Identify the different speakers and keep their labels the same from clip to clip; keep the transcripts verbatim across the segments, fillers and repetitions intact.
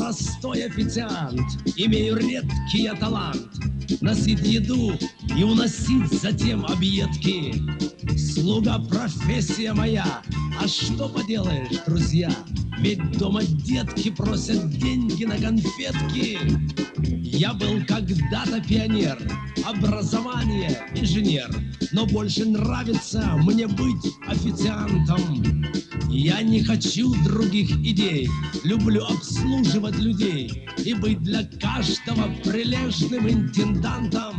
Speaker 1: простой официант, имею редкий талант носить еду и уносить затем объедки. Слуга профессия моя, а что поделаешь, друзья? Ведь дома детки просят деньги на конфетки. Я был когда-то пионер, образование инженер, но больше нравится мне быть официантом. Я не хочу других идей, люблю обслуживать людей и быть для каждого прилежным интендантом.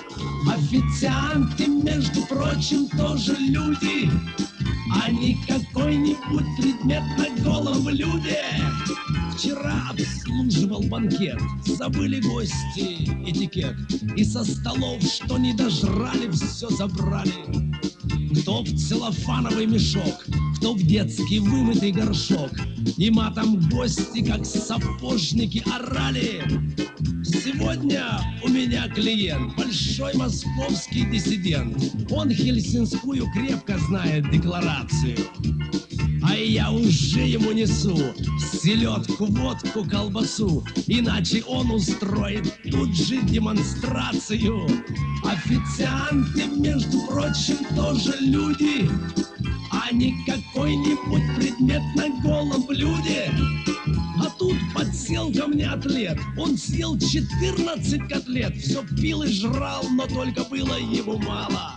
Speaker 1: Официанты, между прочим, тоже люди, а не какой-нибудь предмет на голом блюде. Вчера обслуживал банкет, забыли гости этикет, и со столов, что не дожрали, все забрали. Кто в целлофановый мешок, кто в детский вымытый горшок, и матом гости, как сапожники, орали. Сегодня у меня клиент, большой московский диссидент. Он хельсинскую крепко знает декларацию, а я уже ему несу селедку, водку, колбасу, иначе он устроит тут же демонстрацию. Официанты, между прочим, тоже люди, а не какой-нибудь предмет на голом блюде. А тут подсел ко мне атлет, он съел четырнадцать котлет, все пил и жрал, но только было ему мало.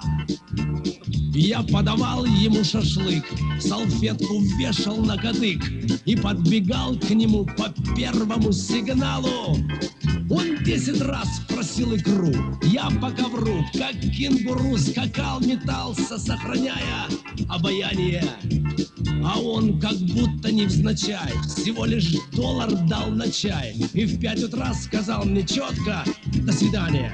Speaker 1: Я подавал ему шашлык, салфетку вешал на кадык и подбегал к нему по первому сигналу. Он десять раз просил икру, я по ковру, как кенгуру, скакал, метался, сохраняя обаяние. А он как будто невзначай всего лишь доллар дал на чай и в пять утра сказал мне четко «до свидания».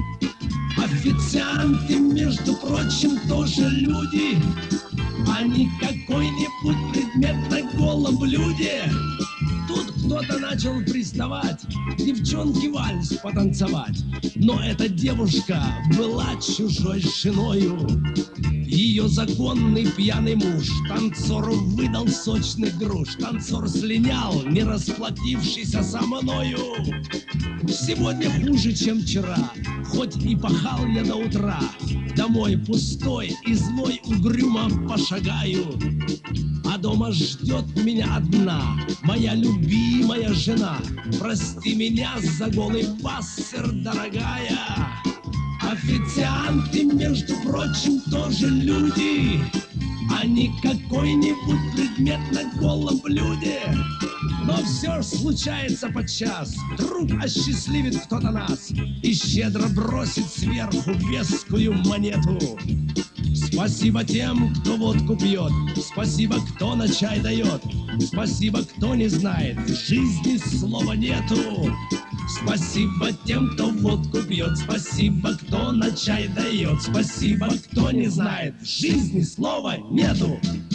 Speaker 1: Официанты, между прочим, тоже люди, а не какой-нибудь предмет на голом блюде. Тут кто-то начал приставать, девчонки вальс потанцевать, но эта девушка была чужой женою. Ее законный пьяный муж танцору выдал сочный груш. Танцор слинял, не расплатившийся со мною. Сегодня хуже, чем вчера, хоть и пахал я до утра. Домой пустой и злой угрюмо пошагаю. А дома ждет меня одна, моя любимая жена. Прости меня за голый вассер, дорогая. Официанты, между прочим, тоже люди, а не какой-нибудь предмет на голом блюде. Но все ж случается подчас, вдруг осчастливит кто-то нас и щедро бросит сверху вескую монету. Спасибо тем, кто водку пьет, спасибо, кто на чай дает, спасибо, кто не знает, в жизни слова нету. Спасибо тем, кто водку пьет, спасибо, кто на чай дает, спасибо, кто не знает, в жизни слова нету.